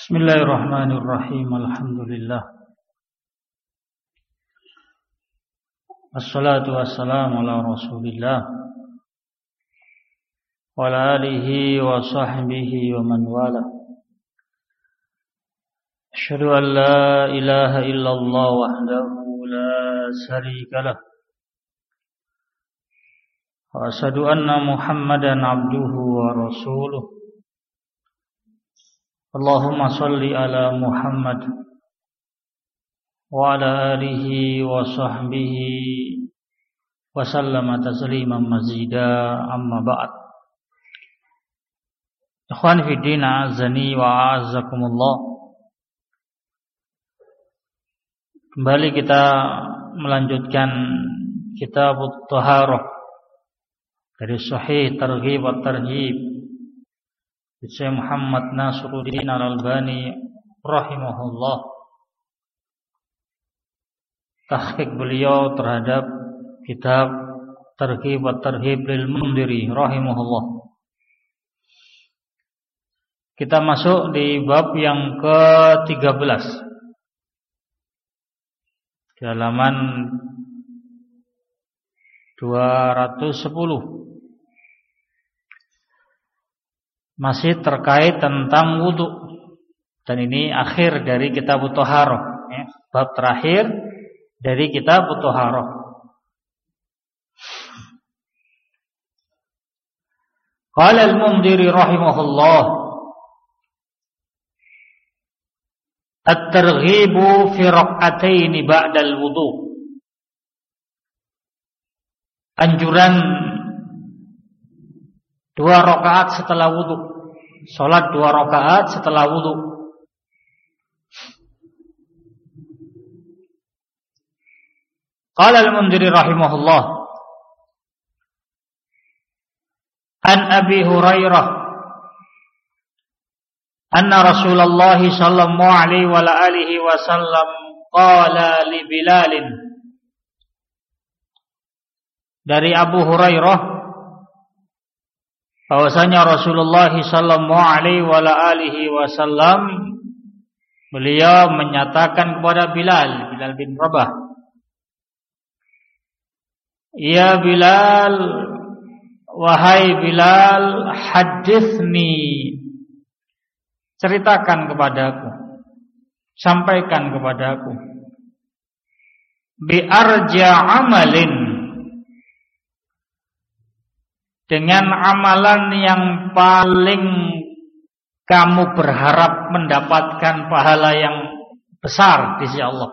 Bismillahirrahmanirrahim. Alhamdulillah. Wassalatu wassalamu ala Rasulillah wa ala alihi wa sahbihi wa man wala. Asyhadu an la ilaha illallah wahdahu la syarika lah. Wa asyhadu anna Muhammadan abduhu wa rasuluh. Allahumma salli ala Muhammad wa ala alihi wa sahbihi wa sallama tasliman mazida, amma ba'd. Ikhwan fi din, azani wa a'azzakumullah. Kembali kita melanjutkan kitab Thaharah dari Sahih Targhib wa Tarhib Syekh Muhammad Nasiruddin Al-Albani rahimahullah. Tahqiq beliau terhadap kitab Targhib wa Tarhib lil Mundhiri rahimahullah. Kita masuk di bab yang ke-13, di halaman 210. Masih terkait tentang wudu. Dan ini akhir dari kitab Thaharah, ya, bab terakhir dari kitab Thaharah. Qala al-Mundhiri rahimahullah, at-targhibu fi rak'atain ba'da al-wudu. Anjuran 2 rakaat setelah wudu. Salat 2 rakaat setelah wudu. Qala al-Mundhiri rahimahullah, an Abi Hurairah anna Rasulullah sallallahu alaihi wa alihi wasallam qala li Bilal. Dari Abu Hurairah bahwasanya Rasulullah sallallahu alaihi wa alihi wasallam beliau menyatakan kepada Bilal bin Rabah, ya Bilal, wahai Bilal, hadithni, ceritakan kepadaku, sampaikan kepadaku, bi arja amalin, dengan amalan yang paling kamu berharap mendapatkan pahala yang besar di sisi Allah.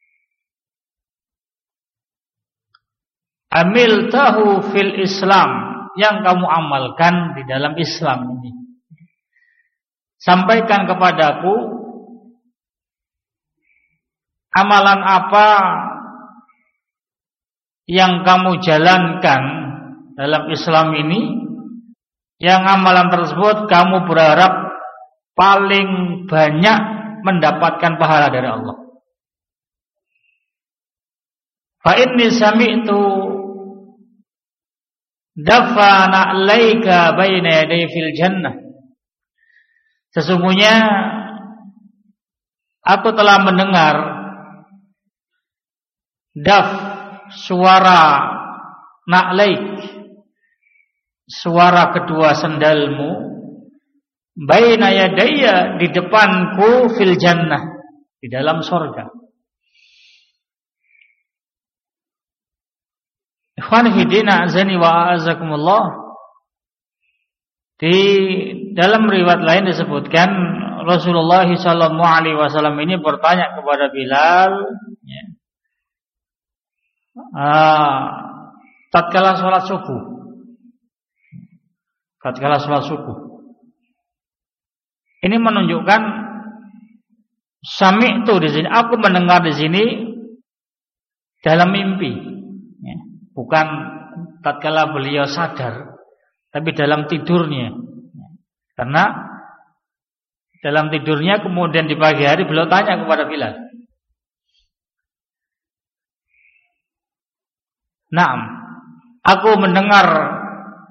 Amil tahu fil Islam, yang kamu amalkan di dalam Islam ini. Sampaikan kepadaku amalan apa yang kamu jalankan dalam Islam ini, yang amalan tersebut kamu berharap paling banyak mendapatkan pahala dari Allah. Fa inni sami'tu dafana 'alaika baina yaday fil jannah. Sesungguhnya aku telah mendengar suara na'laik, suara kedua sendalmu, baina yadayya, di depanku, fil jannah, di dalam surga. Ikhwan fillah, azani wa a'azakumullah. Di dalam riwayat lain disebutkan Rasulullah sallallahu alaihi wasallam ini bertanya kepada Bilal, ya, tatkala salat subuh. Tatkala salat subuh. Ini menunjukkan sami'tu di sini, aku mendengar di sini dalam mimpi, ya, bukan tatkala beliau sadar, tapi dalam tidurnya. Karena dalam tidurnya kemudian di pagi hari beliau tanya kepada Bilal. Naam, aku mendengar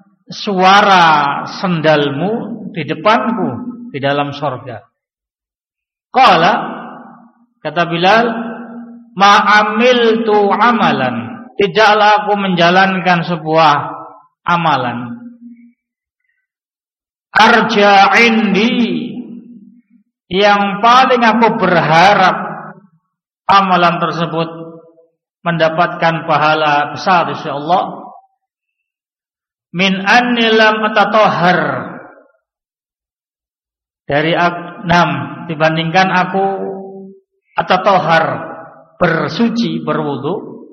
suara sendalmu di depanku di dalam surga. Qala, kata Bilal, ma'amiltu amalan, tidaklah aku menjalankan sebuah amalan, arja indi, yang paling aku berharap amalan tersebut mendapatkan pahala besar insya Allah, min anni lam atatahhar, dari 6 dibandingkan aku atatahhar, bersuci, berwudu,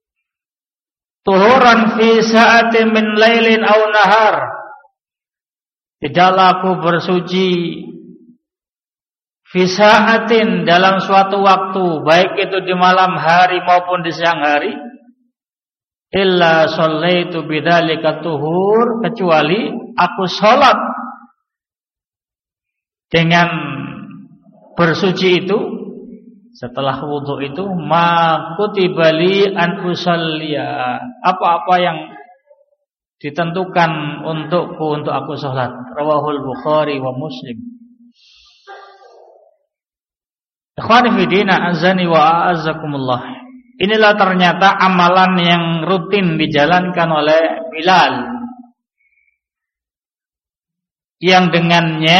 tuhuran fi sa'atin min lailin aw nahar, tidaklah aku bersuci fi sa'atin, dalam suatu waktu, baik itu di malam hari maupun di siang hari, illa shallaitu bidzalika tuhur, kecuali aku sholat dengan bersuci itu, setelah wudu itu, ma kutiba li an usalliya, apa-apa yang ditentukan untukku untuk aku sholat. Rawahul Bukhari wa Muslim. Ikhwani fi din, azani wa a'azzakumullah. Inilah ternyata amalan yang rutin dijalankan oleh Bilal, yang dengannya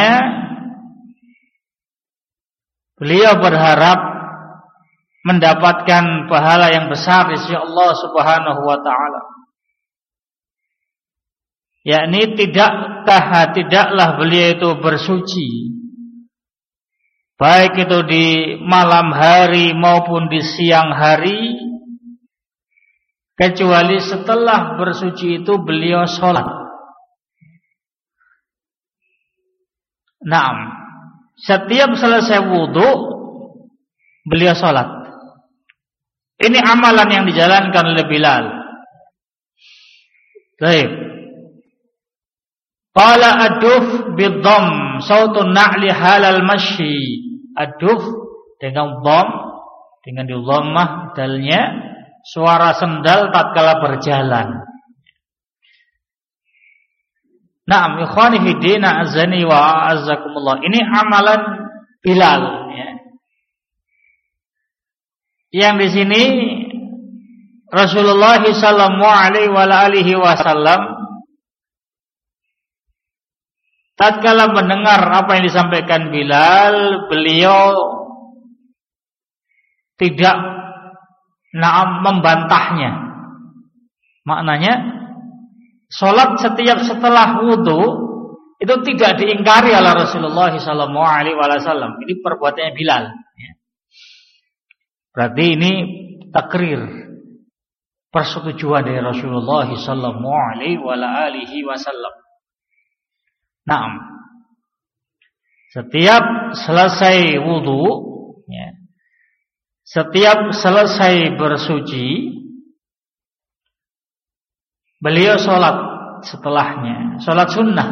beliau berharap mendapatkan pahala yang besar di sisi Allah Subhanahu wa taala. Yakni tidaklah beliau itu bersuci, baik itu di malam hari maupun di siang hari, kecuali setelah bersuci itu beliau sholat. Naam, setiap selesai wudu beliau sholat. Ini amalan yang dijalankan oleh Bilal. Baik. Qala aduf bidham sautun na'li halal masyi. Aduf dengan dham, dengan di dhammah dalnya, suara sendal tatkala berjalan. Naam, ikhwani fi din, azani wa a'azzakumullah. Ini amalan Bilal, ya. Yang di sini Rasulullah sallallahu alaihi wasallam tatkala mendengar apa yang disampaikan Bilal, beliau tidak membantahnya. Maknanya, sholat setiap setelah wudu itu tidak diingkari oleh Rasulullah SAW. Ini perbuatannya Bilal. Berarti ini takrir, persetujuan dari Rasulullah SAW. Nah, setiap selesai wudu, ya, setiap selesai bersuci, beliau sholat setelahnya, sholat sunnah.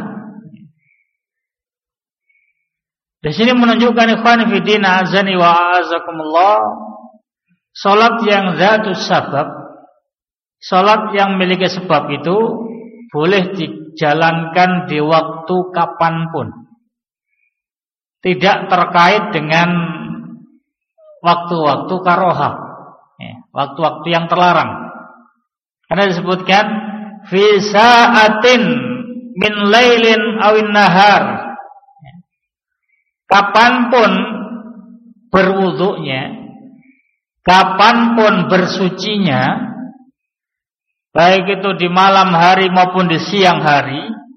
Di sini menunjukkan ikhwan fillah azani wa a'azakumullah, sholat yang dzatus sabab, sholat yang memiliki sebab itu boleh dijalankan di waktu kapanpun, tidak terkait dengan waktu-waktu karohah, waktu-waktu yang terlarang. Karena disebutkan fi sa'atin min lailin awin nahar, kapanpun berwudunya, kapanpun bersucinya, baik itu di malam hari maupun di siang hari,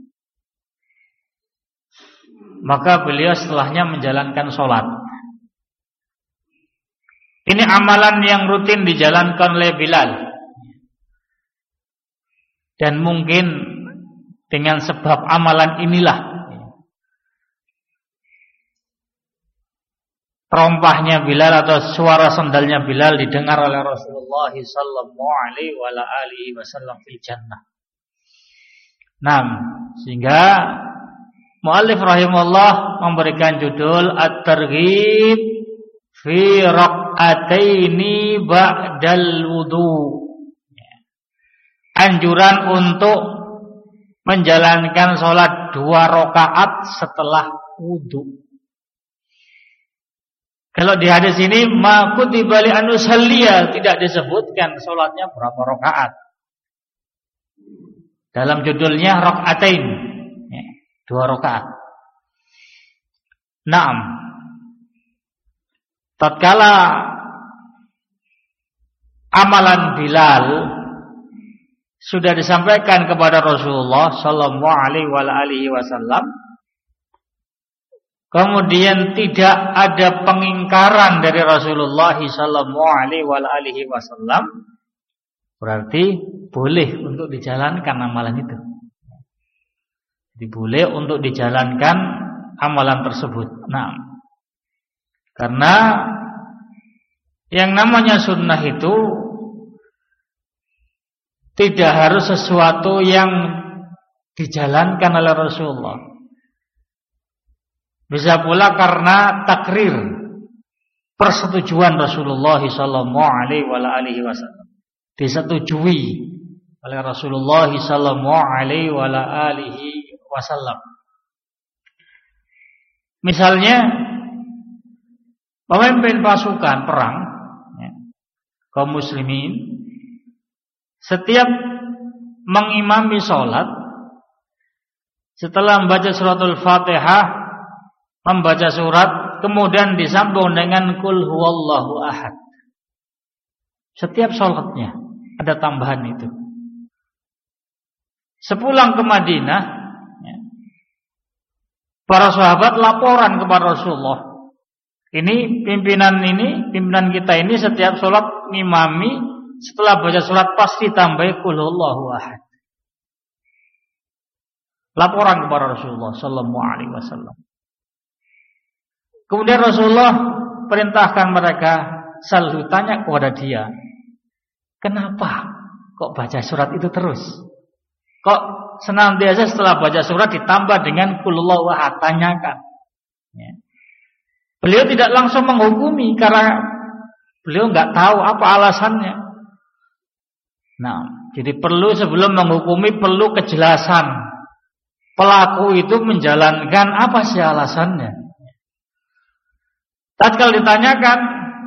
maka beliau setelahnya menjalankan sholat. Ini amalan yang rutin dijalankan oleh Bilal. Dan mungkin dengan sebab amalan inilah terompahnya Bilal atau suara sendalnya Bilal didengar oleh Rasulullah sallallahu alaihi wasallam fil jannah. Nah, sehingga muallif rahimahullah memberikan judul At-Targhib fi raq'ataini ba'dal wudu. Anjuran untuk menjalankan sholat 2 rakaat setelah wudu. Kalau di hadis ini ma kutiba li an usalliya, tidak disebutkan salatnya berapa rakaat. Dalam judulnya rakaatain, 2 rakaat. Naam. Tatkala amalan Bilal sudah disampaikan kepada Rasulullah sallallahu alaihi wasallam, kemudian tidak ada pengingkaran dari Rasulullah sallallahu alaihi wasallam, berarti boleh untuk dijalankan amalan itu. Jadi boleh untuk dijalankan amalan tersebut. Nah, karena yang namanya sunnah itu tidak harus sesuatu yang dijalankan oleh Rasulullah. Bisa pula karena takrir, persetujuan Rasulullah sallallahu alaihi wasallam, disetujui oleh Rasulullah sallallahu alaihi wasallam. Misalnya pemimpin pasukan perang, kaum muslimin, setiap mengimami sholat, setelah membaca suratul Fatihah, membaca surat, kemudian disambung dengan Qul huwallahu ahad. Setiap sholatnya ada tambahan itu. Sepulang ke Madinah, para sahabat laporan kepada Rasulullah. Pimpinan kita ini setiap sholat ngimami, setelah baca surat pasti tambah Qul huwallahu ahad. Laporan kepada Rasulullah sallallahu alaihi wasallam. Kemudian Rasulullah perintahkan mereka, selalu tanya kepada dia, kenapa kok baca surat itu terus? Kok senantiasa setelah baca surat ditambah dengan Qul huwallahu ahad? Tanyakan. Beliau tidak langsung menghukumi karena beliau nggak tahu apa alasannya. Nah, jadi perlu sebelum menghukumi perlu kejelasan. Pelaku itu menjalankan apa sih alasannya? Tatkala ditanyakan,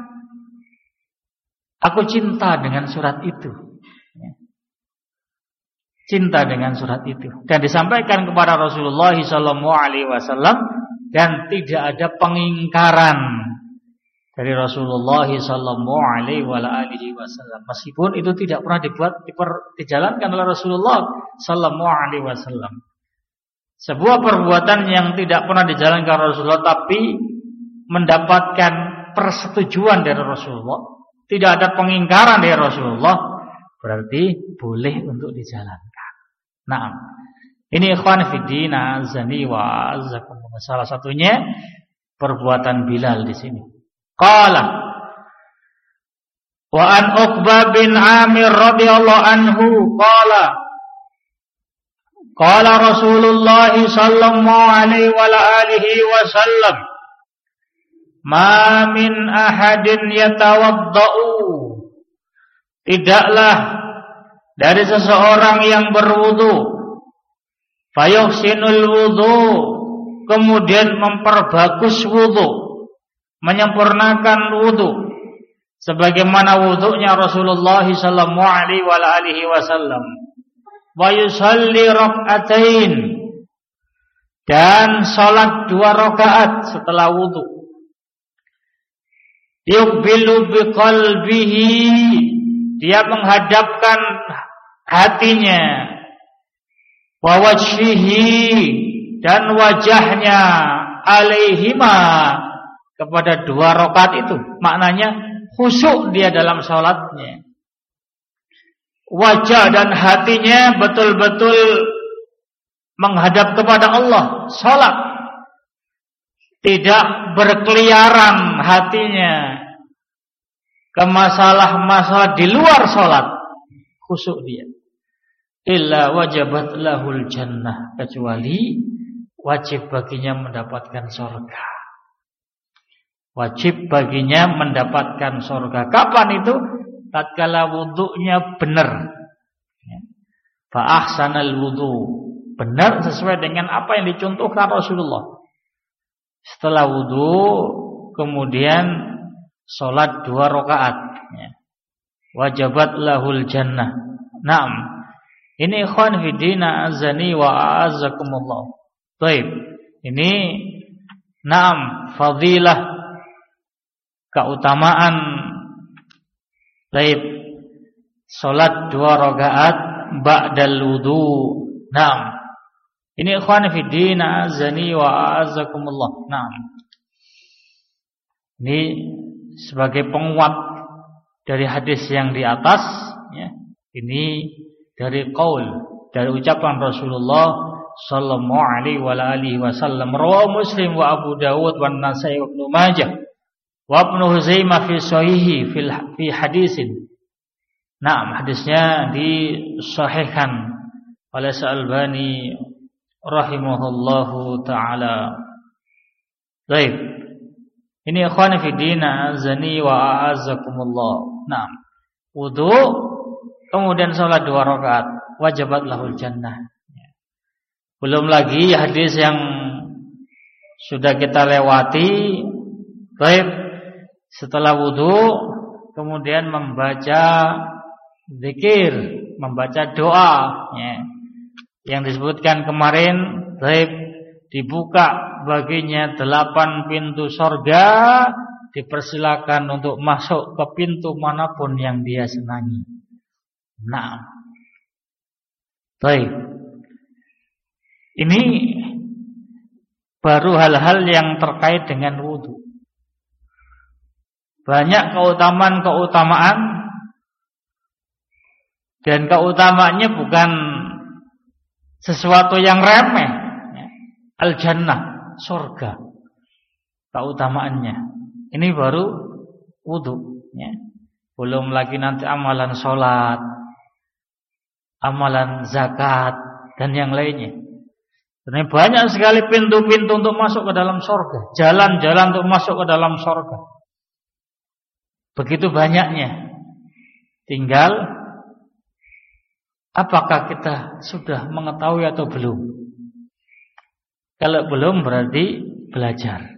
aku cinta dengan surat itu. Cinta dengan surat itu. Dan disampaikan kepada Rasulullah SAW, dan tidak ada pengingkaran dari Rasulullah SAW. Meskipun itu tidak pernah dijalankan oleh Rasulullah SAW. Sebuah perbuatan yang tidak pernah dijalankan oleh Rasulullah, tapi mendapatkan persetujuan dari Rasulullah, tidak ada pengingkaran dari Rasulullah, berarti boleh untuk dijalankan. Nah, ini ikhwan fiddin azani wa azzakumullah, salah satunya perbuatan Bilal di sini. Qala wa an Uqbah bin Amir radhiyallahu anhu qala Rasulullah sallallahu alaihi wa alihi wasallam, ma min ahadin yatawaddau, tidaklah dari seseorang yang berwudu, fayuhsinul wudu, kemudian memperbagus wudu, menyempurnakan wudu sebagaimana wudunya Rasulullah sallallahu alaihi wasallam, wa yusalli rak'atain, dan salat 2 rakaat setelah wudu, yuqbilu biqalbihi, dia menghadapkan hatinya, wa wajhihi, dan wajahnya, alaihima, kepada 2 rakaat itu. Maknanya khusyuk dia dalam salatnya. Wajah dan hatinya betul-betul menghadap kepada Allah. Salat tidak berkeliaran hatinya ke masalah-masalah di luar salat. Khusyuk dia. Illa wajabat lahul jannah, kecuali wajib baginya mendapatkan surga. Wajib baginya mendapatkan surga. Kapan itu? Tatkala wudunya benar. Fa ahsanal wudu, benar sesuai dengan apa yang dicontohkan Rasulullah. Setelah wudu, kemudian sholat 2 rakaat, ya. Wajabat lahul jannah. Naam. Ini ikhwan fiddina azani wa a'azzakumullah. Baik. Ini naam fadilah, keutamaan baik salat 2 rakaat ba'dal wudu. Naam. Ini ikhwan fiddina azani wa a'azzakumullah. Naam. Ini sebagai penguat dari hadis yang di atas, ya. Ini dari qaul, dari ucapan Rasulullah sallallahu alaihi wasallam. Rawahu Muslim wa Abu Dawud wa An-Nasa'i wa Ibnu Majah wa Ibnu Huzaimah fi sahihi fi hadisin. Naam, hadisnya disahihkan oleh Al-Albani rahimahullahu taala. Baik. Ini ikhwan fi din azani wa a'azzakumullah. Naam. Wudu kemudian salat 2 rakaat, wajabat lahul jannah. Belum lagi hadis yang sudah kita lewati. Baik, setelah wudu kemudian membaca zikir, membaca doa, ya. Yang disebutkan kemarin, baik, dibuka baginya 8 pintu surga, dipersilakan untuk masuk ke pintu manapun yang dia senangi. Nah, baik. Ini baru hal-hal yang terkait dengan wudu. Banyak keutamaan dan keutamaannya bukan sesuatu yang remeh. Al-jannah, surga, keutamaannya. Ini baru wudu, ya. Belum lagi nanti amalan sholat, amalan zakat, dan yang lainnya. Karena banyak sekali pintu-pintu untuk masuk ke dalam surga, jalan-jalan untuk masuk ke dalam surga. Begitu banyaknya. Tinggal apakah kita sudah mengetahui atau belum? Kalau belum berarti belajar.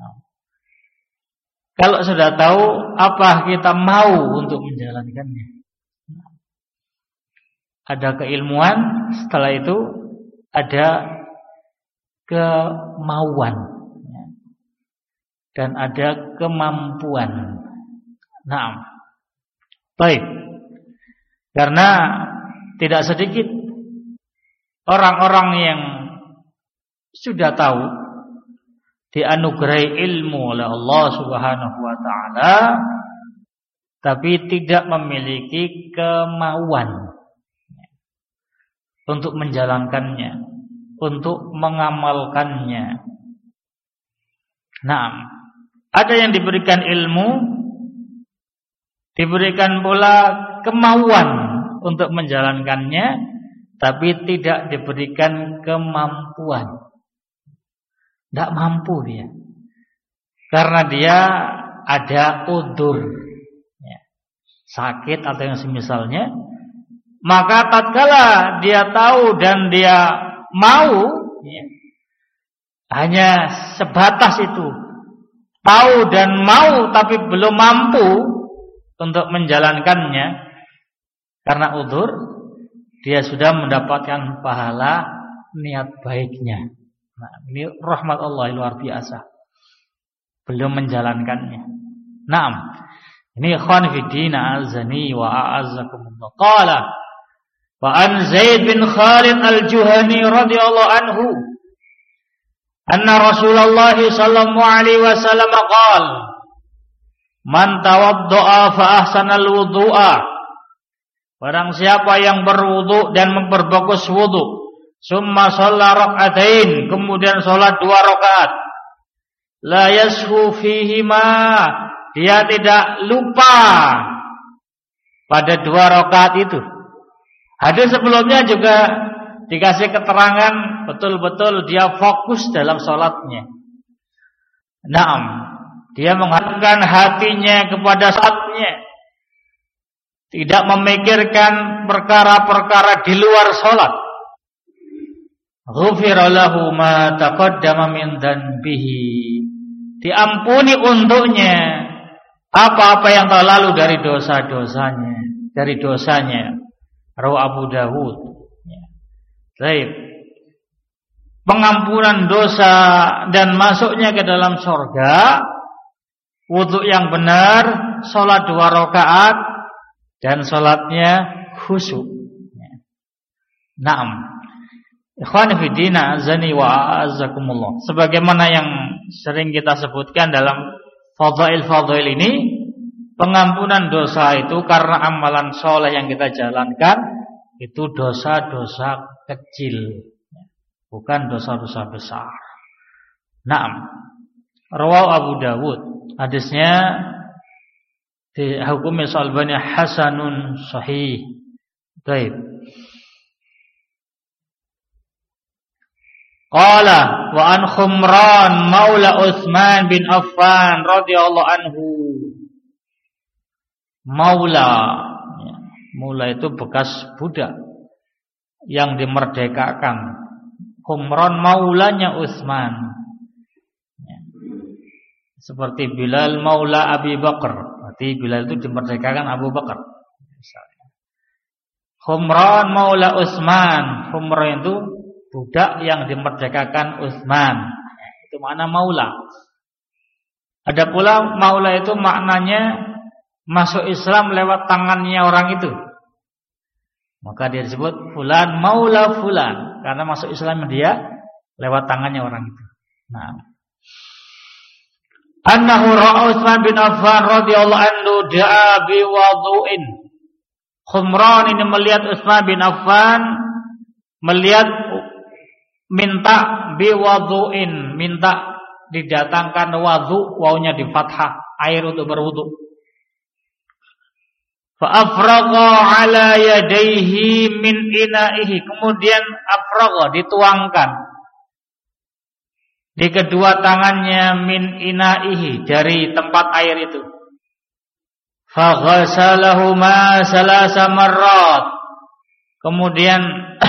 Kalau sudah tahu, apa kita mau untuk menjalankannya? Ada keilmuan, setelah itu ada kemauan, dan ada kemampuan. Nah, baik. Karena tidak sedikit orang-orang yang sudah tahu, dianugerahi ilmu oleh Allah Subhanahu wa taala, tapi tidak memiliki kemauan untuk menjalankannya, untuk mengamalkannya. Nah, ada yang diberikan ilmu, diberikan pula kemauan untuk menjalankannya, tapi tidak diberikan kemampuan. Tidak mampu dia, karena dia ada udzur, ya, sakit atau yang semisalnya. Maka tatkala dia tahu dan dia mau, ya, hanya sebatas itu, tahu dan mau tapi belum mampu untuk menjalankannya karena udzur, dia sudah mendapatkan pahala niat baiknya. Nah, ini rahmat Allah luar biasa. Belum menjalankannya. Naam. Ini ikhwan fi din azani wa a'azzakumullah. Qala wa an Zaid bin Khalid al-Juhani radhiyallahu anhu anna Rasulullah sallallahu alaihi wasallam qala man tawaddaa fa ahsanal wudu'a. Barang siapa yang berwudu dan memperbagus wudu, summa shalla rak'atain, kemudian salat 2 rakaat, la yashu fihima, dia tidak lupa pada 2 rakaat itu. Hadis sebelumnya juga dikasih keterangan betul-betul dia fokus dalam salatnya. Naam, dia menghadapkan hatinya kepada salatnya, tidak memikirkan perkara-perkara di luar salat. Ghufira lahu ma taqaddama min dhanbihi, diampuni untuknya apa-apa yang telah lalu dari dosanya. Rawi Abu Dawud. Baik. Pengampunan dosa dan masuknya ke dalam surga, wudu yang benar, salat 2 rakaat dan salatnya khusyuk. Naam. Ikhwani fi din, azani wa azzakumullah. Sebagaimana yang sering kita sebutkan dalam fadhail ini, pengampunan dosa itu karena amalan soleh yang kita jalankan itu dosa-dosa kecil, bukan dosa-dosa besar. Naam. Rawahu Abu Dawud. Hadisnya dihukumi Al-Albani hasanun sahih. Baik. Qala wa an Khumran maula Utsman bin Affan radhiyallahu anhu. Maula itu bekas budak yang dimerdekakan. Khumran maulanya Utsman. Seperti Bilal maula Abi Bakar. Berarti Bilal itu dimerdekakan Abu Bakar. Khumran maula Utsman. Khumran itu budak yang dimerdekakan Utsman. Itu makna maula. Ada pula maula itu maknanya masuk Islam lewat tangannya orang itu. Maka dia disebut fulan maula fulan, karena masuk Islam dia lewat tangannya orang itu. Nah, annahu ra'a Utsman bin Affan radhiyallahu anhu da'a bi wudu'in. Khumran ini melihat Utsman bin Affan minta bi wudu'in, minta didatangkan wudu, wawunya di fathah, air untuk berwudu. Fa afragha ala yadayhi min ina'ihi, kemudian afragha dituangkan di kedua tangannya min ina'ihi, dari tempat air itu. Fa ghasalahuma salasa marrat, kemudian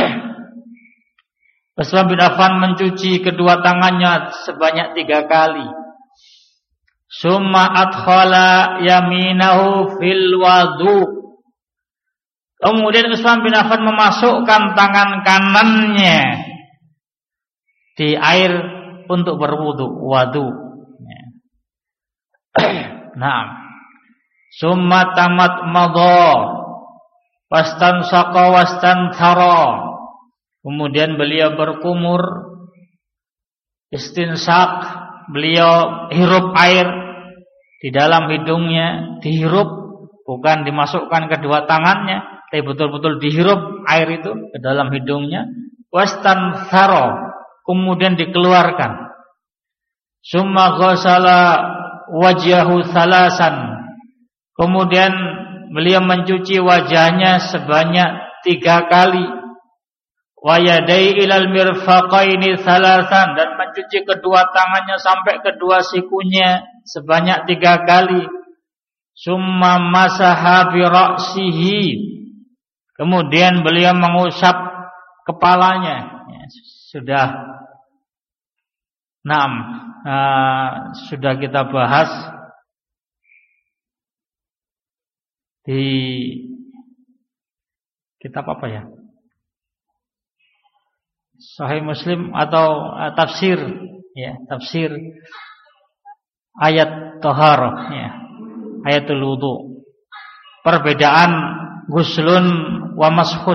Utsman bin Affan mencuci kedua tangannya sebanyak 3 kali. Summa adkhala yaminahu fil wudu. Kemudian Utsman bin Affan memasukkan tangan kanannya di air untuk berwudu, wudu. Naam. Summa tamat madha wastansaqa wastanthara. Kemudian beliau berkumur, istinsak, beliau hirup air di dalam hidungnya, dihirup, bukan dimasukkan kedua tangannya, tapi betul-betul dihirup air itu ke dalam hidungnya. Wastanthara, kemudian dikeluarkan. Summa ghasala wajhahu thalasan, kemudian beliau mencuci wajahnya sebanyak 3 kali. Wa yadai ilal mirfaqaini thalasan, dan mencuci kedua tangannya sampai kedua sikunya sebanyak 3 kali. Summa masaha bi ra'sihi, kemudian beliau mengusap kepalanya. Sudah kita bahas di kitab apa ya? Sahih Muslim atau tafsir, ya, tafsir ayat taharah, ya, ayatul wudu. Perbedaan guslun wa mashun,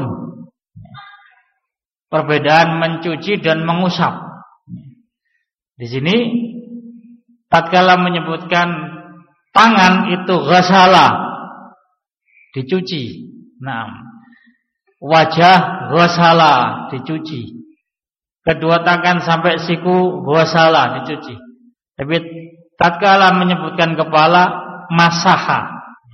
perbedaan mencuci dan mengusap. Di sini tatkala menyebutkan tangan itu ghasala, dicuci. Wajah ghasala, dicuci. Kedua tangan sampai siku ghasala, dicuci. Tapi tatkala menyebutkan kepala masaha.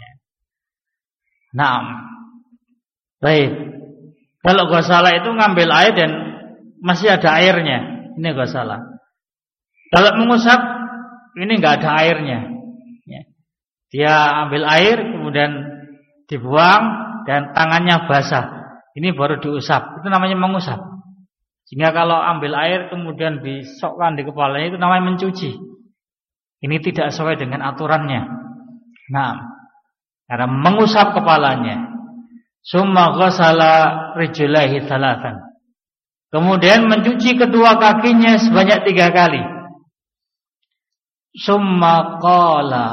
Baik. Kalau ghasala itu ngambil air dan masih ada airnya, ini ghasala. Kalau mengusap, ini enggak ada airnya. Dia ambil air kemudian dibuang dan tangannya basah. Ini baru diusap. Itu namanya mengusap. Sehingga kalau ambil air kemudian disokkan di kepalanya, itu namanya mencuci. Ini tidak sesuai dengan aturannya. Nah, karena mengusap kepalanya. Summa ghasala rijlaihi thalathan. Kemudian mencuci kedua kakinya sebanyak 3 kali. Summa qala.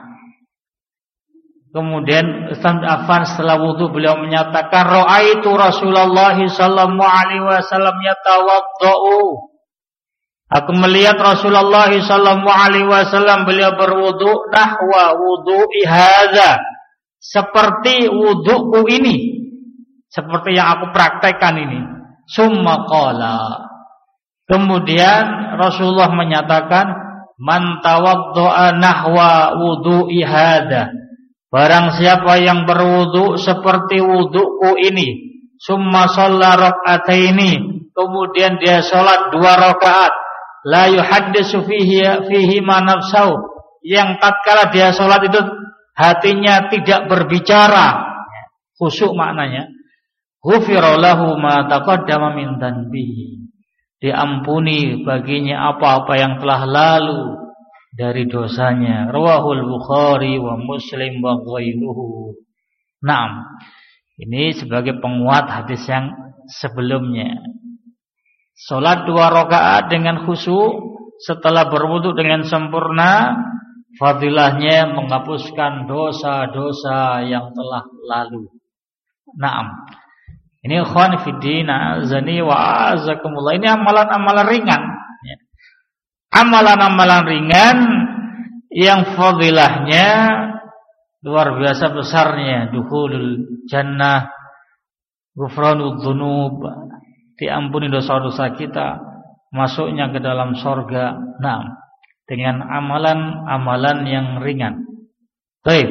Kemudian Utsman bin Affan setelah wudu beliau menyatakan ra'aitu Rasulullah sallallahu alaihi wasallam yatawaddau. Aku melihat Rasulullah sallallahu alaihi wasallam beliau berwudu nahwa wudu'i hadza. Seperti wudu'ku ini. Seperti yang aku praktekkan ini. Summa qala. Kemudian Rasulullah menyatakan man tawaddaa nahwa wudu'i hadza. Barang siapa yang berwudu seperti wudu'ku ini, summa shalla rak'ataini, kemudian dia salat 2 rakaat, la yuhaddisu fihi ma nafsahu, yang tatkala dia salat itu hatinya tidak berbicara, khusyuk maknanya, ghufira lahu ma taqaddama min dhanbihi, diampuni baginya apa-apa yang telah lalu dari dosanya. Rawahul Bukhari wa Muslim wa ghairuhu. Naam. Ini sebagai penguat hadis yang sebelumnya. Salat 2 rakaat dengan khusyuk setelah berwudu dengan sempurna, fadilahnya menghapuskan dosa-dosa yang telah lalu. Naam. Ini ikhwan fiddin azani wa azakumullah. Ini amalan-amalan ringan. Amalan-amalan ringan yang fadilahnya luar biasa besarnya. Dukhulul jannah, ghufranud dzunub, diampuni dosa-dosa kita, masuknya ke dalam surga. Nah, dengan amalan-amalan yang ringan. Baik.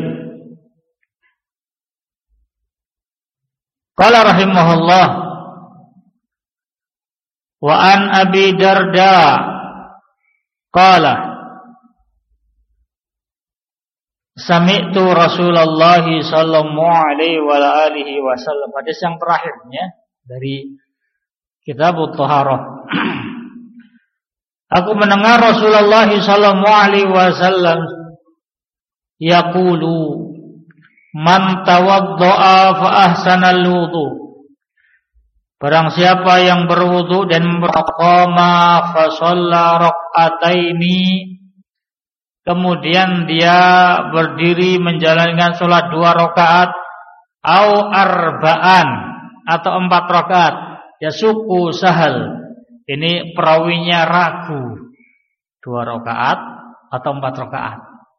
Qala rahimahullah wa an Abi Darda qala sami'tu Rasulullah sallallahu alaihi wa alihi wasallam. Hadis yang terakhirnya dari kitab At-Taharah. Aku mendengar Rasulullah sallallahu alaihi wasallam yaqulu man tawaddaa fa ahsanal wudu. Barang siapa yang berwudu dan berqama fa shalla rak'ataini, kemudian dia berdiri menjalankan salat 2 rakaat, au arba'an atau 4 rakaat, yasuku sahal. Ini perawinya ragu, 2 rakaat atau 4 rakaat.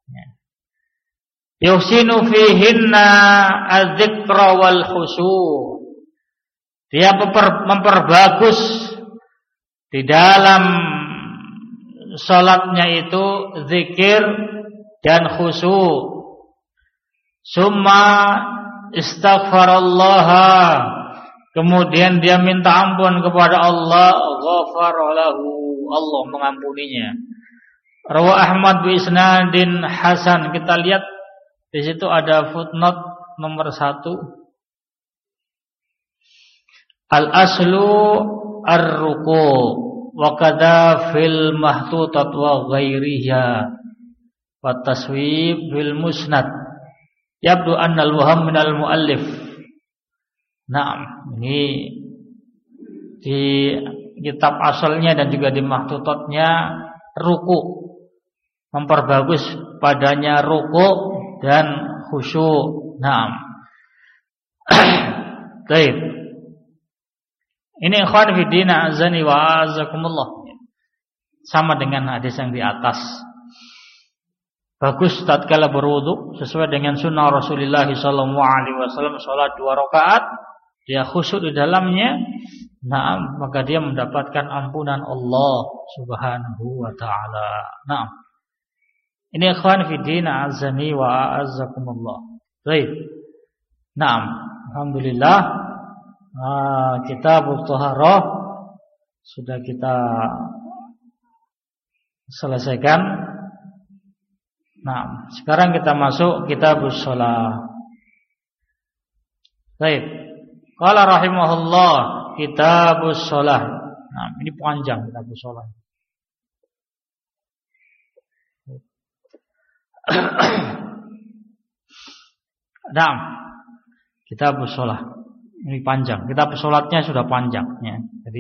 Yuhsinu fihinna az-dzikra wal khusyu'. Dia memperbagus di dalam salatnya itu zikir dan khusyuk. Summa istaghfarallah, kemudian dia minta ampun kepada Allah, ghafara lahu, Allah mengampuninya. Rawa Ahmad bi isnadin hasan. Kita lihat di situ ada footnote nomor 1. Al-aslu ar-ruku wa kadha fil mahtutat wa ghairiha wa taswib fil musnad. Yabdu anna al-waham min al-muallif. Naam, ini di kitab asalnya dan juga di mahtutatnya ruku, memperbagus padanya ruku dan khusyuk. Naam. Baik. Ini ikhwan fiddin azani wa azakumullah. Sama dengan hadis yang di atas. Bagus tatkala berwudu sesuai dengan sunnah Rasulullah sallallahu alaihi wasallam, salat 2 rakaat, dia khusyuk di dalamnya. Nah, maka dia mendapatkan ampunan Allah Subhanahu wa taala. Nah. Ini ikhwan fiddin azani wa azakumullah. Baik. Naam, alhamdulillah. Kitab At-Taharah sudah kita selesaikan. Nah, sekarang kita masuk Kitabus Shalah. Baik. Qala rahimahullah, Kitabus Shalah. Nah, ini panjang Kitabus Shalah. Nah, kitab shalah ini panjang. Kitab salatnya sudah panjang ya. Jadi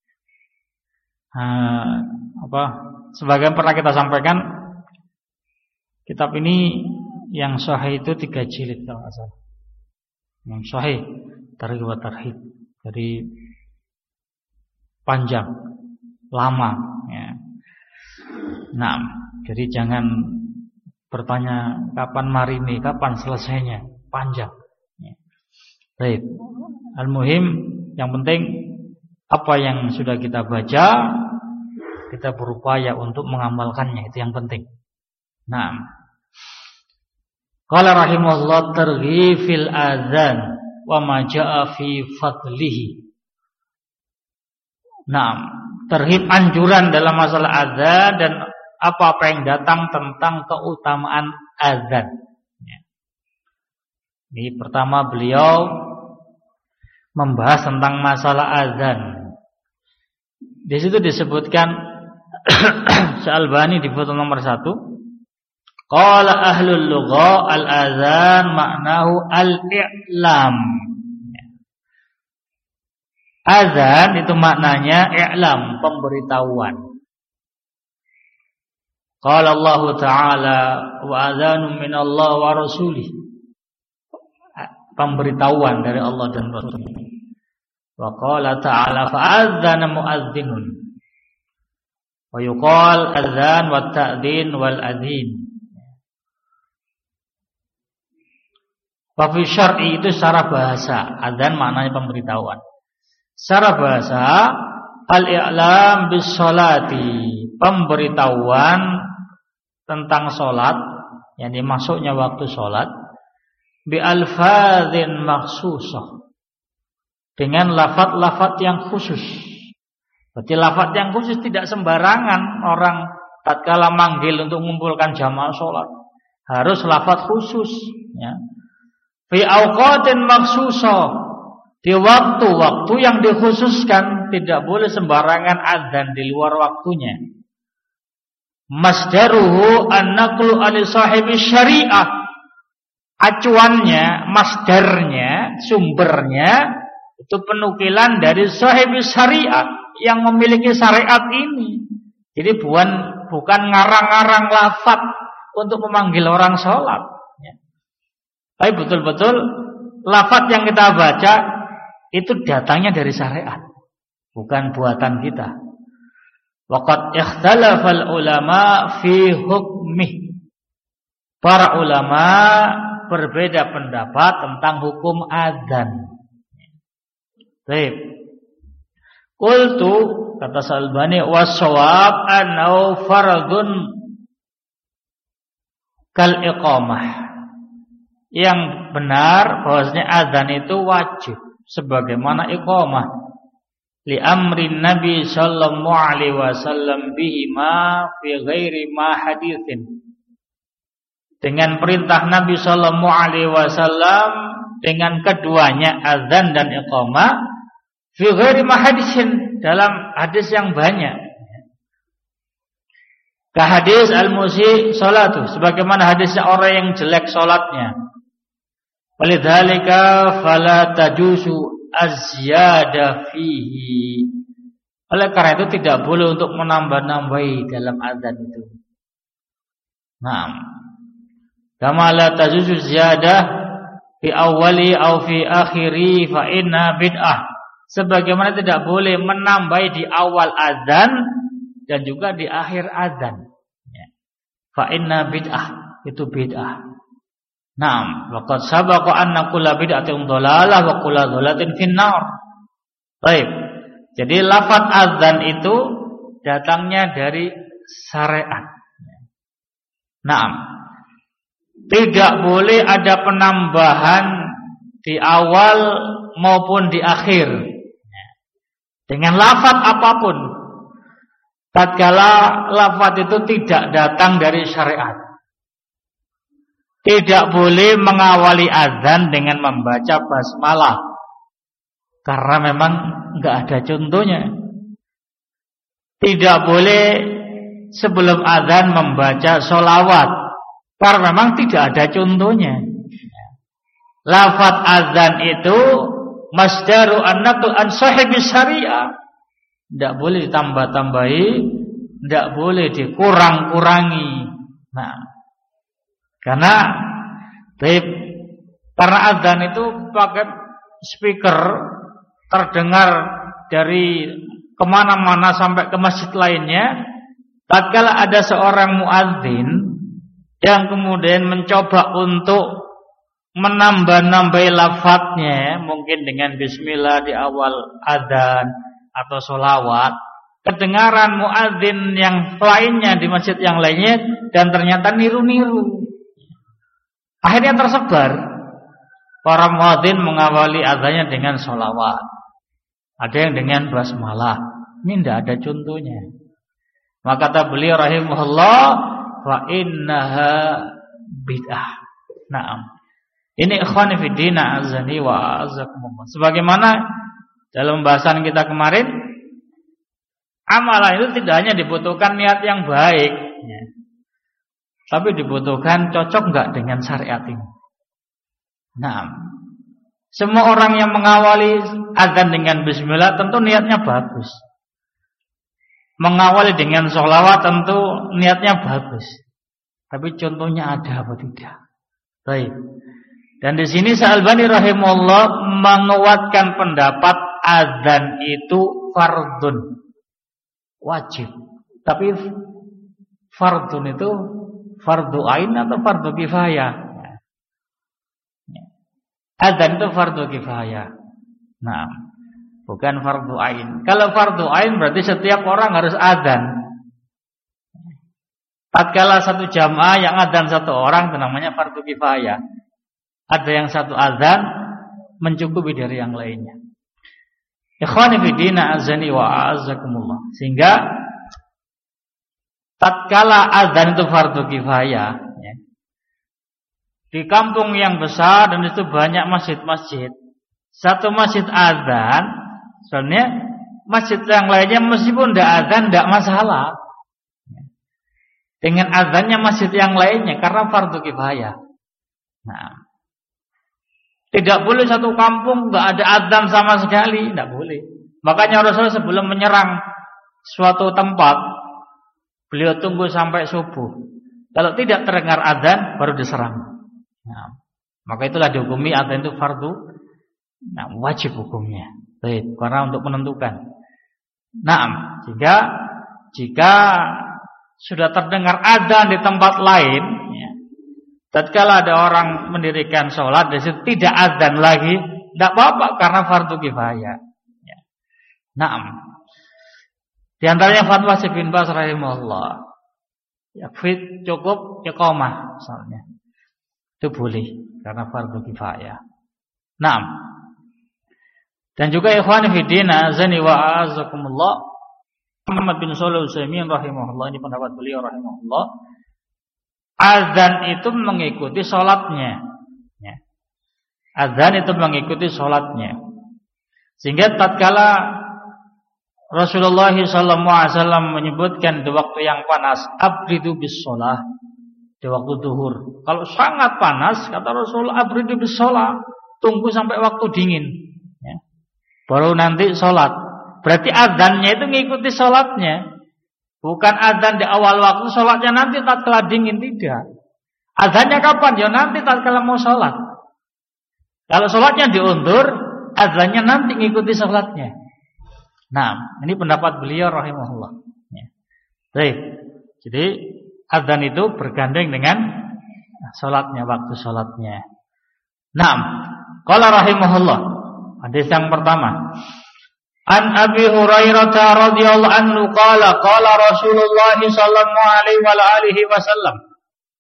sebagian pernah kita sampaikan kitab ini yang sahih itu 3 jilid kalau enggak salah. Yang sahih Targhib wa Tarhib. Jadi panjang, lama ya. Nah, jadi jangan bertanya kapan marini, kapan selesainya, panjang ya. Baik. Al-muhim yang penting apa yang sudah kita baca kita berupaya untuk mengamalkannya, itu yang penting. Nah, qala rahimahullah targhifil adzan wa ma jaa fi fadlihi. Nah, terhib anjuran dalam masalah adzan dan apa-apa yang datang tentang keutamaan adzan. Ini pertama beliau membahas tentang masalah adzan. Di situ disebutkan Syalbani di foto nomor 1. Qala ahlul lugha al-adzan maknahu al-i'lam. Adzan itu maknanya i'lam, pemberitahuan. Qala Allah Ta'ala wa adzanun min Allah wa rasulih. Pemberitahuan dari Allah dan Rasul. Wa qala ta'ala fa'adzana mu'adzdinun. Wa yuqal adzan wa ta'dzin wal adzin. Wa fi syar'i itu secara bahasa. Adzan maknanya pemberitahuan. Secara bahasa al-i'lam bis sholati, pemberitahuan tentang salat, yang dimaksudnya waktu salat, bi alfadzin makhsusah, dengan lafaz-lafaz yang khusus. Berarti lafaz yang khusus tidak sembarangan orang tatkala manggil untuk mengumpulkan jamaah salat, harus lafaz khusus ya. Fi awqatin makhsusah, di waktu-waktu yang dikhususkan, tidak boleh sembarangan adzan di luar waktunya. Masdaruhu an-naqlu an sahibi syariah. Acuannya, masdarnya, sumbernya itu penukilan dari sahibi syariah yang memiliki syariat ini. Jadi bukan ngarang-ngarang lafaz untuk memanggil orang sholat ya. Tapi betul-betul lafaz yang kita baca itu datangnya dari syariat, bukan buatan kita. Waqad ikhtalafal ulama fi hukmih. Para ulama berbeda pendapat tentang hukum adzan. Baik. Qultu, kata Syalbani, was-shawab annahu fardun kal iqamah. Yang benar bahwasanya adzan itu wajib sebagaimana iqamah, li amrin Nabi sallallahu alaihi wasallam bihi ma fi ghairi ma haditsin, dengan perintah Nabi sallallahu alaihi wasallam dengan keduanya azan dan iqamah fi ghairi ma haditsin, dalam hadis yang banyak. Ka hadis al-musi salatu, sebagaimana hadisnya orang yang jelek salatnya. Walidzalika fala tajuzu azyada fihi. Oleh karena itu tidak boleh untuk menambah-nambahi dalam adzan itu. Naam. Kama la tajuzu ziyadah fi awwali aw fi akhiri fa inna bid'ah. Sebagaimana tidak boleh menambahi di awal adzan dan juga di akhir adzan. Fa inna bid'ah, itu bid'ah. Naam, waqad sabaqa anna kulla bid'atin dhalalah wa kulla dhalalatin finnar. Baik. Jadi lafaz azan itu datangnya dari syariat. Naam. Tidak boleh ada penambahan di awal maupun di akhir. Dengan lafaz apapun. Tatkala lafaz itu tidak datang dari syariat. Tidak boleh mengawali azan dengan membaca basmalah, karena memang enggak ada contohnya. Tidak boleh sebelum azan membaca sholawat, Karena memang tidak ada contohnya. Lafaz azan itu masdaru an-naql an sahibis syariah. Tidak boleh ditambah-tambahi, tidak boleh dikurang-kurangi. Nah, karena azan itu pakai speaker, terdengar dari kemana-mana sampai ke masjid lainnya. Tatkala ada seorang muadzin yang kemudian mencoba untuk menambah-nambahi lafadznya, mungkin dengan bismillah di awal adzan atau sholawat, kedengaran muadzin yang lainnya di masjid yang lainnya, dan ternyata niru-niru. Akhirnya tersebar. Para muadzin mengawali adzannya dengan sholawat, ada yang dengan basmalah. Ini tidak ada contohnya. Maka kata beliau rahimahullah, fa innaha bid'ah. Naam. Ini ikhwan fillah azani wa azakumullah. Sebagaimana dalam bahasan kita kemarin, amalan itu tidak hanya dibutuhkan niat yang baik, ya, tapi dibutuhkan cocok enggak dengan syariat ini. Nah, semua orang yang mengawali azan dengan bismillah tentu niatnya bagus. Mengawali dengan sholawat tentu niatnya bagus. Tapi contohnya ada apa tidak? Baik. Dan di sini Sa'albani rahimahullah menguatkan pendapat azan itu fardun, wajib. Tapi fardun itu fardu ain atau fardu kifayah? Azan itu fardu kifayah. Nah, bukan fardu ain. Kalau fardu ain berarti setiap orang harus azan. Tatkala satu jamaah yang azan satu orang itu namanya fardu kifayah. Ada yang satu azan mencukupi dari yang lainnya. Ikhwani fi din azani wa azakumullah. Sehingga tatkala azan itu fardu kifayah, ya, di kampung yang besar dan itu banyak masjid-masjid, satu masjid azan, sebenarnya masjid yang lainnya meskipun tidak azan tidak masalah dengan azannya masjid yang lainnya karena fardu kifayah. Nah, tidak boleh satu kampung nggak ada azan sama sekali, tidak boleh. Makanya Rasulullah sebelum menyerang suatu tempat, beliau tunggu sampai subuh. Kalau tidak terdengar azan, baru diserang. Nah, maka itulah dihukumi azan itu fardu, nah, wajib hukumnya. Baik, karena untuk menentukan. Nah, jika sudah terdengar azan di tempat lain, ya, tatkala ada orang mendirikan sholat di situ tidak azan lagi, tidak apa-apa karena fardu kifayah. Ya. Naam. Di antaranya fatwa Syekh bin Baz rahimahullah, yakfi cukup iqamah misalnya. Itu boleh karena fardu kifayah. Naam. Dan juga ikhwan fi din azani wa azakumullah, Muhammad bin Shalih Al-Utsaimin rahimahullah, ini pendapat beliau rahimahullah, azan itu mengikuti sholatnya, ya. Azan itu mengikuti sholatnya. Sehingga tatkala Rasulullah SAW menyebutkan di waktu yang panas, abridu bis sholah, di waktu duhur. Kalau sangat panas, kata Rasul, abridu bis sholah, tunggu sampai waktu dingin, ya, baru nanti sholat. Berarti azannya itu mengikuti sholatnya. Bukan azan di awal waktu, sholatnya nanti tatkala dingin, tidak. Azannya kapan? Ya nanti tatkala mau sholat. Kalau sholatnya diundur, azannya nanti mengikuti sholatnya. Nah, ini pendapat beliau rahimahullah. Ya. Baik. Jadi azan itu bergandeng dengan sholatnya, waktu sholatnya. Nah, qala rahimahullah. Hadis yang pertama. An Abi Hurairah radhiyallahu anhu qala qala Rasulullah sallallahu alaihi wa alihi wasallam,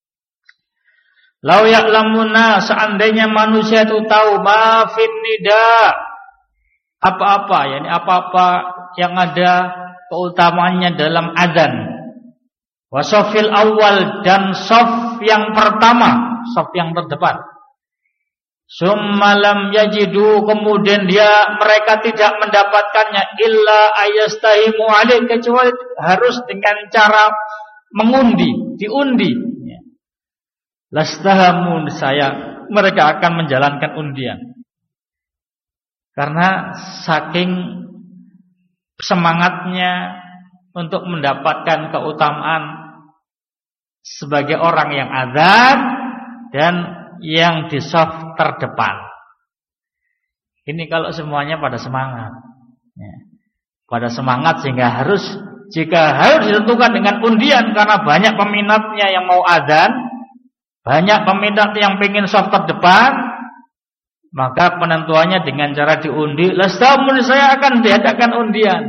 lau ya'lamuna, seandainya manusia itu tahu ma fin nida, apa-apa, yakni apa-apa yang ada keutamaannya dalam azan, wa shafil awal, dan shaf yang pertama, shaf yang terdepan, summa lam yajidu, kemudian mereka tidak mendapatkannya, illa ayastahimu alaih, kecuali harus dengan cara mengundi, diundi, ya. lastahamun saya mereka akan menjalankan undian. Karena saking semangatnya untuk mendapatkan keutamaan sebagai orang yang azan dan yang di shaf terdepan. Ini kalau semuanya pada semangat, ya. Pada semangat sehingga jika harus ditentukan dengan undian karena banyak peminatnya yang mau azan, banyak peminat yang ingin shaf terdepan, maka penentuannya dengan cara diundi. Lastamun saya akan diadakan undian.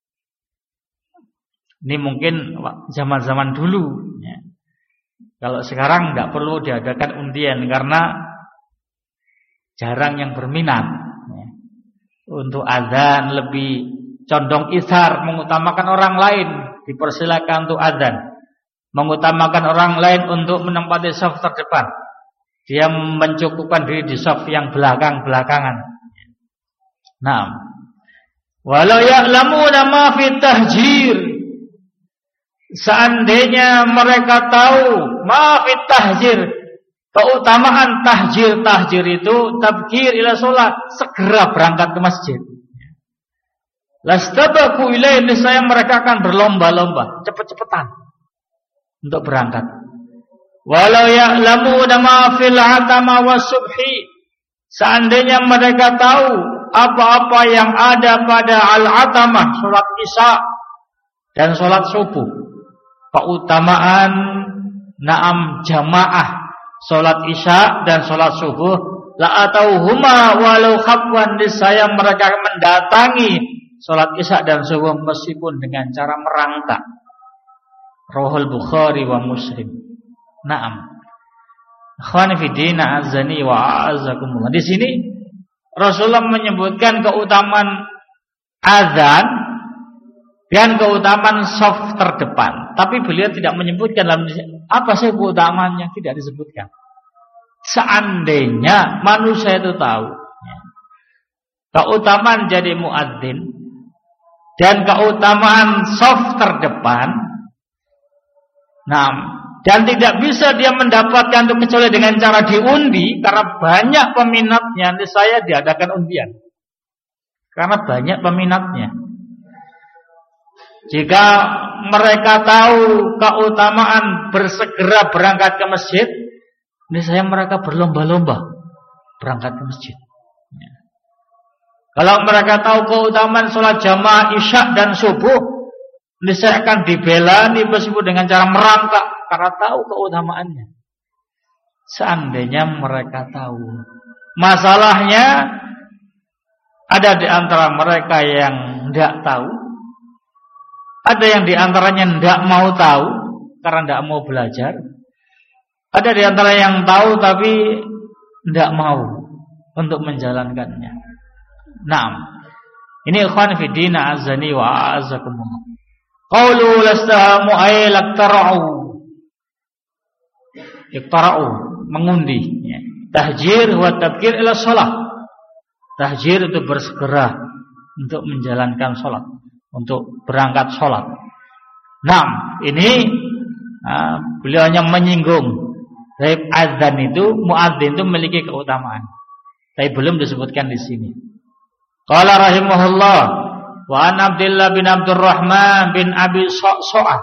Ini mungkin zaman-zaman dulu, ya. Kalau sekarang tidak perlu diadakan undian karena jarang yang berminat, ya. Untuk azan lebih condong isar, mengutamakan orang lain, dipersilakan untuk azan, mengutamakan orang lain untuk menempati shaf terdepan. Dia mencukupkan diri di shaf yang belakang-belakangan. Nah, walau ya'lamuna ma fi tahjir, seandainya mereka tahu ma fi tahjir, keutamaan tahjir. Tahjir itu tabkir ila sholat, segera berangkat ke masjid. Lastabaku ilaih, niscaya mereka akan berlomba-lomba, cepet-cepetan untuk berangkat. Walau ya'lamuna ma fil atama wasubhi, seandainya mereka tahu apa-apa yang ada pada al-atamah, sholat isya dan sholat subuh, keutamaan naam jamaah sholat isya dan sholat subuh, la atauhuma walau khabwan, niscaya mereka mendatangi sholat isya dan subuh meskipun dengan cara merangkak. Rawahul Bukhari wa Muslim. Naam. Ikhwani fi din, azani wa a'azzakumullah. Di sini Rasulullah menyebutkan keutamaan azan dan keutamaan shaf terdepan, tapi beliau tidak menyebutkan dalam apa sih keutamaannya, tidak disebutkan. Seandainya manusia itu tahu, ya, keutamaan jadi muadzin dan keutamaan shaf terdepan, nah, dan tidak bisa dia mendapatkan itu kecuali dengan cara diundi, karena banyak peminatnya. Saya diadakan undian karena banyak peminatnya. Jika mereka tahu keutamaan bersegera berangkat ke masjid, saya mereka berlomba-lomba berangkat ke masjid. Kalau mereka tahu keutamaan sholat jamaah isya dan subuh, niscaya akan dibela meskipun dengan cara merangkak karena tahu keutamaannya. Seandainya mereka tahu. Masalahnya ada di antara mereka yang tidak tahu, ada yang di antaranya tidak mau tahu karena tidak mau belajar, ada di antara yang tahu tapi tidak mau untuk menjalankannya. Naam. Ini ikhwan fi din, azani wa a'azzakumullah. Qaulu lastahamu ay laqtara'u. Iqtara'u, mengundi, ya. Tahjir wa tabkir ila shalah. Tahjir itu bersegera untuk menjalankan salat, untuk berangkat salat. Naam, ini beliau hanya menyinggung dari azan itu, muadzin itu memiliki keutamaan. Tapi belum disebutkan di sini. Qala rahimahullah wa an Abdullah bin Abdurrahman bin Abi Sa'sa'ah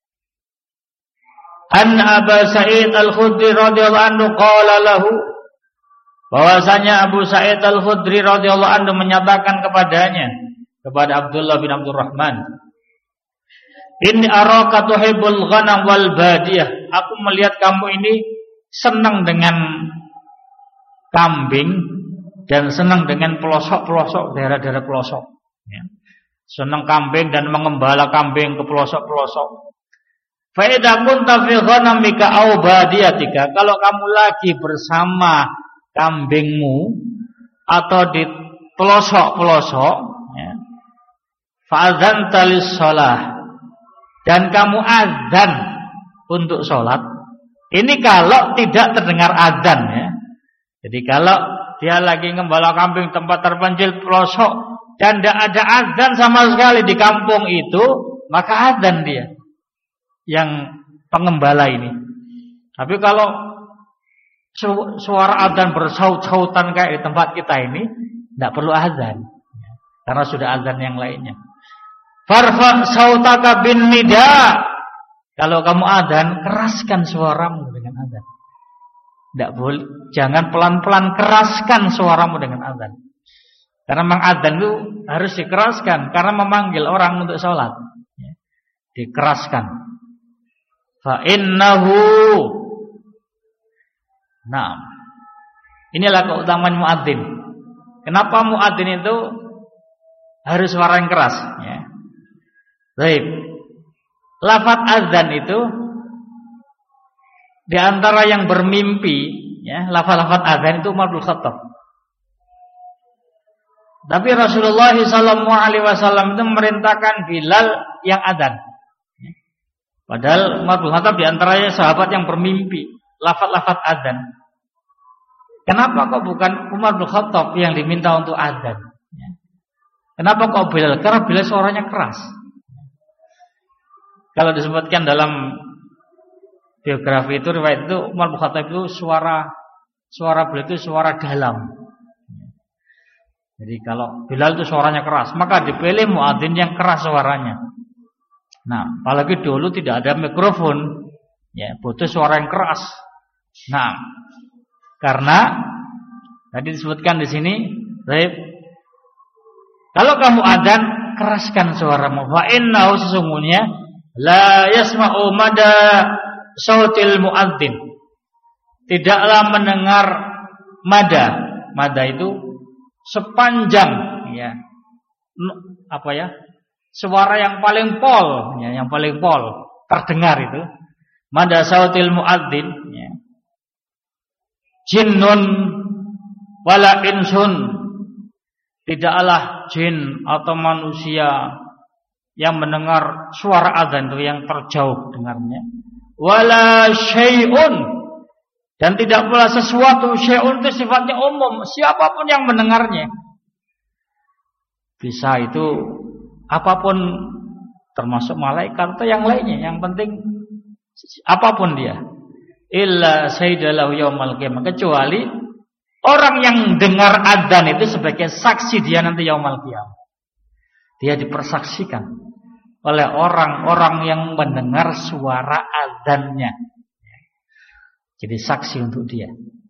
an Abu Sa'id Al-Khudri radhiyallahu anhu qala lahu, bahwasanya Abu Sa'id Al-Khudri radhiyallahu anhu menyatakan kepadanya, kepada Abdullah bin Abdurrahman, inni araka tuhibbul ghanam wal badiyah, aku melihat kamu ini senang dengan kambing dan senang dengan pelosok-pelosok, daerah-daerah pelosok, ya. Senang kambing dan mengembala kambing ke pelosok-pelosok. Fa idza kunta fi ghanamika aw badiyatika, kalau kamu lagi bersama kambingmu atau di pelosok-pelosok, ya, fa'adzanta lis-shalah, dan kamu azan untuk sholat. Ini kalau tidak terdengar azan, ya. Jadi kalau dia lagi ngembala kambing tempat terpencil pelosok dan tidak ada azan sama sekali di kampung itu, maka azan dia yang pengembala ini. Tapi kalau suara adzan bersaut-sautan kayak di tempat kita ini, tidak perlu adzan. Karena sudah adzan yang lainnya. Farfa sautaka bin nida. Kalau kamu adzan, keraskan suaramu dengan adzan. Tidak boleh, jangan pelan-pelan, keraskan suaramu dengan adzan. Karena memang adzan itu harus dikeraskan karena memanggil orang untuk sholat. Dikeraskan. Fa innahu. Nah, inilah keutamaan muadzin. Kenapa muadzin itu harus suara yang keras? Ya. Baik. Lafaz azan itu di antara yang bermimpi, ya, lafaz-lafaz azan itu Umar bin Khattab. Tapi Rasulullah SAW itu memerintahkan Bilal yang azan. Padahal Umar bin Khattab di antaranya sahabat yang bermimpi lafaz-lafaz azan. Kenapa kok bukan Umar bin Khattab yang diminta untuk azan? Kenapa kok Bilal? Karena Bilal suaranya keras. Kalau disebutkan dalam biografi itu, riwayat itu, Umar bin Khattab itu suara Bilal itu suara dalam. Jadi kalau Bilal itu suaranya keras, maka dipilih muadzin yang keras suaranya. Nah, apalagi dulu tidak ada mikrofon, ya, butuh suara yang keras. Nah, karena tadi disebutkan di sini, baik, kalau kamu adzan, keraskan suaramu. Fa innahu, sesungguhnya la yasma'u mada sautil muadzin. Tidaklah mendengar mada. Mada itu sepanjang, ya, apa ya, suara yang paling pol, ya, yang paling pol terdengar itu mada sautil muadzin, ya. Jinnun wala insun. Tidaklah jin atau manusia yang mendengar suara azan itu yang terjauh dengarnya. Wala syai'un, dan tidak pula sesuatu. Syai'un itu sifatnya umum, siapapun yang mendengarnya. Bisa itu apapun, termasuk malaikat atau yang lainnya, yang penting apapun dia. Illa sayyidalahu yaumal qiyamah, kecuali orang yang dengar azan itu sebagai saksi dia nanti yaumul qiyamah. Dia dipersaksikan oleh orang-orang yang mendengar suara azannya. Jadi saksi untuk dia.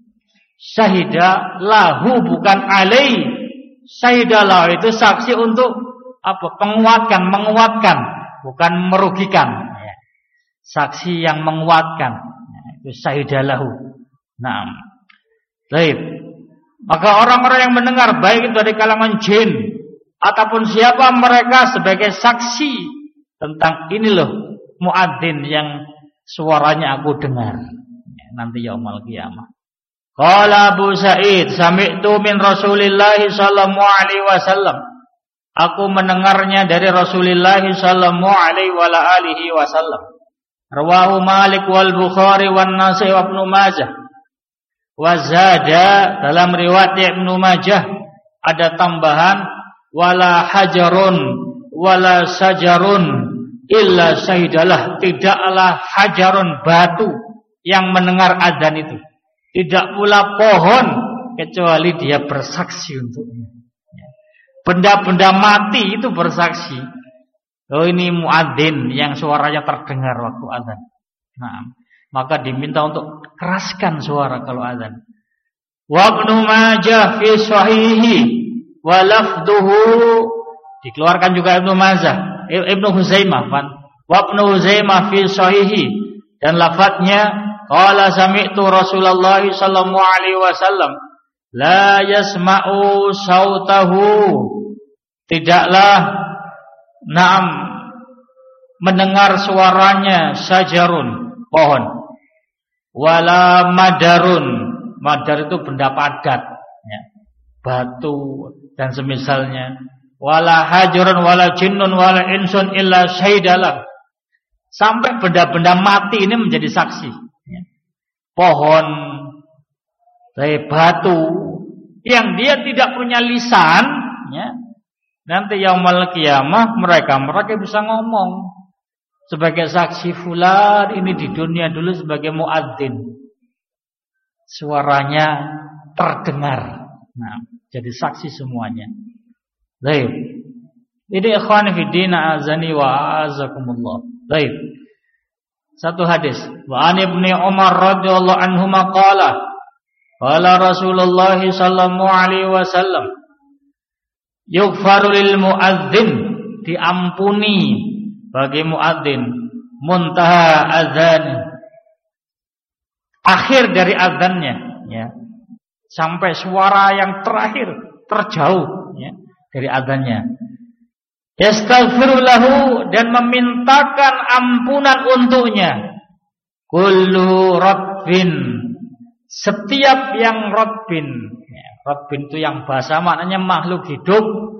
Syahidah lahu, bukan alai. Syahidah lahu itu saksi untuk apa? Menguatkan, bukan merugikan. Saksi yang menguatkan. Itu syahidah lahu. Nah, baik. Maka orang-orang yang mendengar, baik itu dari kalangan jin ataupun siapa, mereka sebagai saksi tentang ini loh muadzin yang suaranya aku dengar nanti yaumul qiyamah. Qala Abu Sa'id, sami'tu min Rasulillah sallallahu alaihi wasallam. Aku mendengarnya dari Rasulullah sallallahu alaihi wasallam. Rawahu Malik wal Bukhari wan Nasai wa Ibnu Majah. Wa zada, dalam riwayat Ibnu Majah ada tambahan wala hajarun wala sajarun illa syahidalah. Tidaklah hajarun, batu, yang mendengar azan itu, tidak pula pohon, kecuali dia bersaksi untuknya. Benda-benda mati itu bersaksi. Oh, ini muadzin yang suaranya terdengar waktu azan. Nah, maka diminta untuk keraskan suara kalau azan. Wa Ibnu Majah fi sahihi wa lafduhu, dikeluarkan juga Ibnu Majah, Ibnu Huzaimah, wa Ibnu Huzaimah fi sahihi, dan lafadznya qala sami'tu Rasulullah sallallahu alaihi wasallam la yasma'u sautahu, tidaklah mendengar suaranya sajarun, pohon, wala madarun, madar itu benda padat, ya, batu dan semisalnya, wala hajarun wala jinnun wala insun illa syahidalah, sampai benda-benda mati ini menjadi saksi, ya. Pohon, batu yang dia tidak punya lisan, ya, nanti yaumul qiyamah mereka bisa ngomong sebagai saksi, fulan ini di dunia dulu sebagai muadzin. suaranya terdengar. Nah, jadi saksi semuanya. Baik. Ini ikhwan fillah azani wa azakumullah. Baik. Satu hadis. Wa an Ibnu Umar radhiyallahu anhuma qala Rasulullah sallallahu alaihi wasallam yughfaru lil muadzin, diampuni bagi muadzin muntaha azan, akhir dari azannya, ya, sampai suara yang terakhir terjauh, ya, dari azannya. Yastaghfiru lahu, dan memintakan ampunan untuknya. Kullu rabbin, setiap yang rabbin, ya, rabbin itu yang bahasa maknanya makhluk hidup.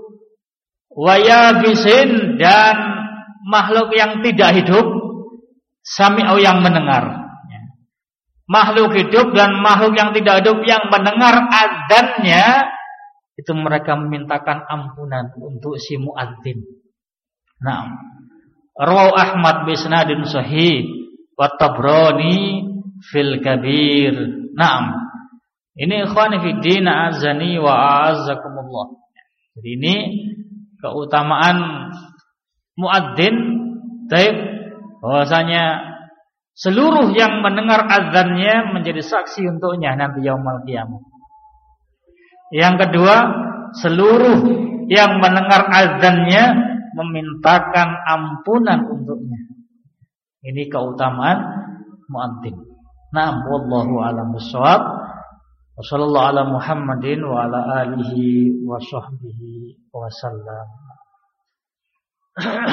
Wayabisin, dan makhluk yang tidak hidup. Sami'u, yang mendengar, ya. Makhluk hidup dan makhluk yang tidak hidup yang mendengar adzannya, itu mereka memintakan ampunan untuk si muadzin. Naam. Rawahu Ahmad bi isnadin sahih wa Tabrani fil Kabir. Naam. Ini ikhwani fi din azani wa azakumullah. Jadi ini keutamaan muadzin, baik, bahwasanya seluruh yang mendengar azannya menjadi saksi untuknya nanti yaumul qiyamah. Yang kedua, seluruh yang mendengar azannya memintakan ampunan untuknya. Ini keutamaan muadzin. Naam, wallahu a'lam bishawab. Wa sallallahu ala Muhammadin wa ala alihi wa sahbihi wa sallam.